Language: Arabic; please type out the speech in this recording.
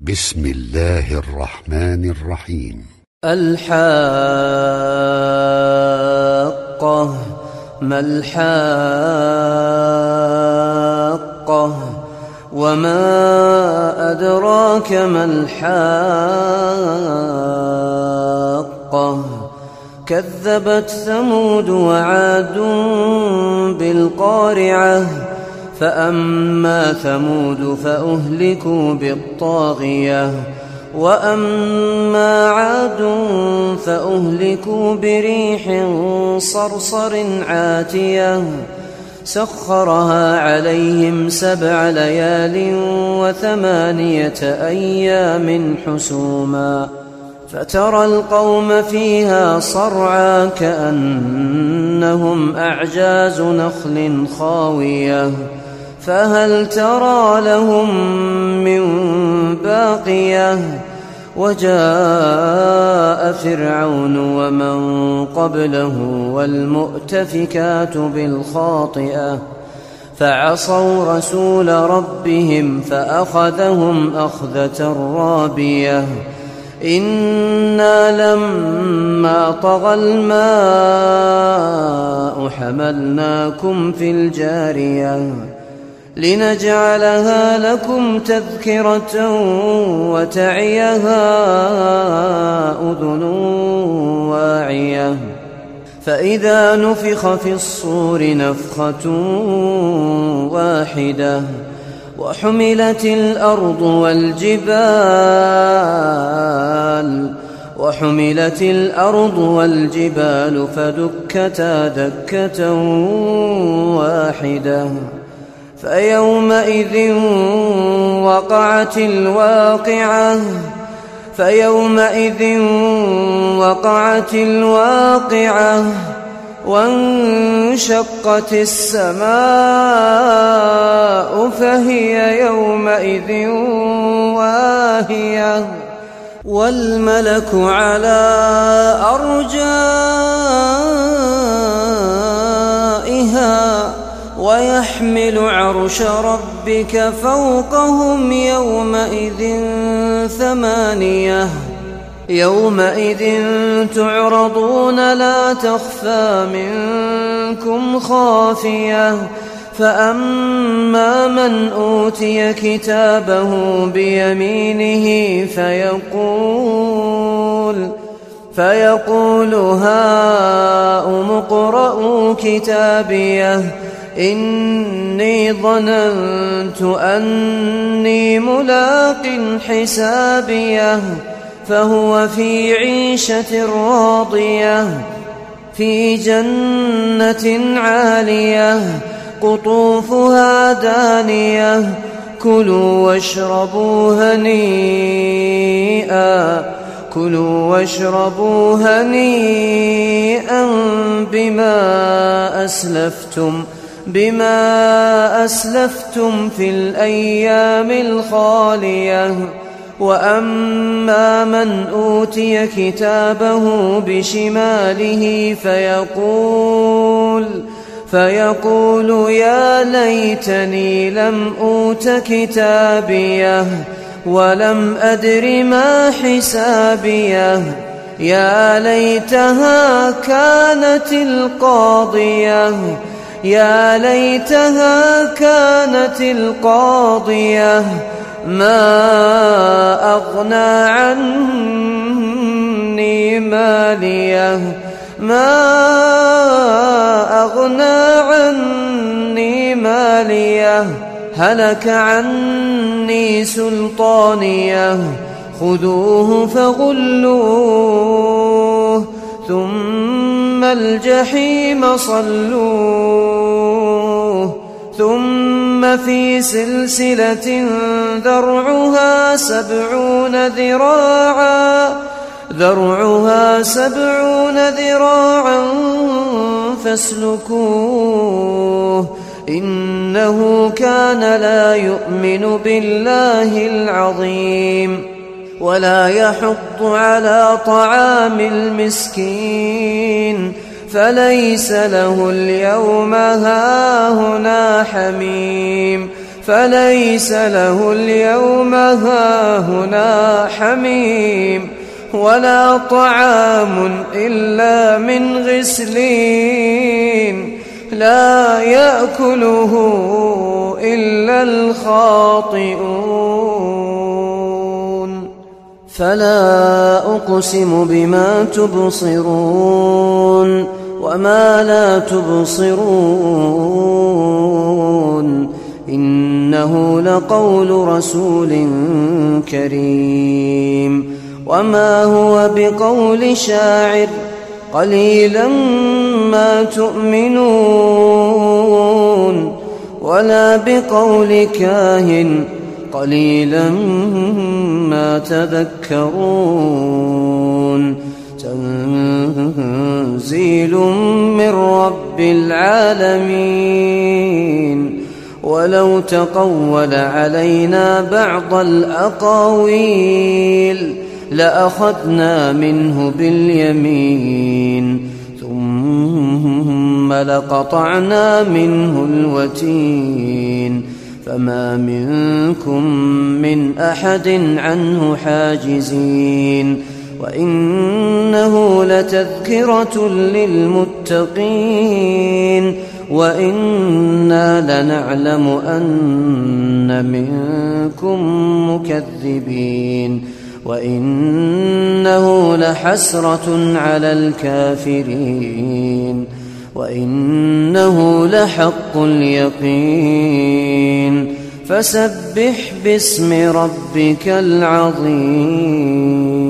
بسم الله الرحمن الرحيم. الحاقة. ما الحاقة وما أدراك ما الحاقة. كذبت ثمود وعاد بالقارعة. فأما ثمود فأهلكوا بالطاغية وأما عاد فأهلكوا بريح صرصر عاتية سخرها عليهم 7 ليال و8 أيام حسوما فترى القوم فيها صرعى كأنهم أعجاز نخل خاوية فهل ترى لهم من باقية. وجاء فرعون ومن قبله والمؤتفكات بالخاطئة فعصوا رسول ربهم فأخذهم أخذة رابية. إنا لما طغى الماء حملناكم في الجارية لنجعلها لكم تذكرة وتعيها أذن واعية. فإذا نفخ في الصور نفخة واحدة وحملت الأرض والجبال فدكتا دكة واحدة. فيومئذ وقعت الواقعة وانشقت السماء فهي يومئذ واهية والملك على أرجائها ويحمل عرش ربك فوقهم يومئذ 8. يومئذ تعرضون لا تخفى منكم خافية. فأما من أوتي كتابه بيمينه فيقول هاؤم اقرءوا كتابيه إني ظننت أني ملاق حسابيه. فهو في عيشة راضية في جنة عالية قطوفها دانية كلوا واشربوا هنيئا بما أسلفتم في الأيام الخالية. وأما من أوتي كتابه بشماله فيقول يا ليتني لم أوت كتابيه ولم أدر ما حسابيه. يا ليتها كانت القاضية ما أغنى عني ماليه هلك عني سلطانيه. خذوه فغلوه ثم الجحيم صلوه ثم في سلسلة ذرعها 70 ذراعا فاسلكوه إنه كان لا يؤمن بالله العظيم ولا يحض على طعام المسكين فليس له اليوم هاهنا حميم فليس له اليوم هاهنا حميم ولا طعام إلا من غسلين لا يأكله إلا الخاطئون فلا أقسم بما تبصرون وما لا تبصرون إنه لقول رسول كريم وما هو بقول شاعر قليلا ما تؤمنون ولا بقول كاهن قليلا ما تذكرون تنزيل من رب العالمين ولو تقول علينا بعض الأقاويل لأخذنا منه باليمين ثم لقطعنا منه الوتين فما منكم من أحد عنه حاجزين وإنه لتذكرة للمتقين وإنا لنعلم أن منكم مكذبين وإنه لحسرة على الكافرين وإنه لحق اليقين فسبح باسم ربك العظيم.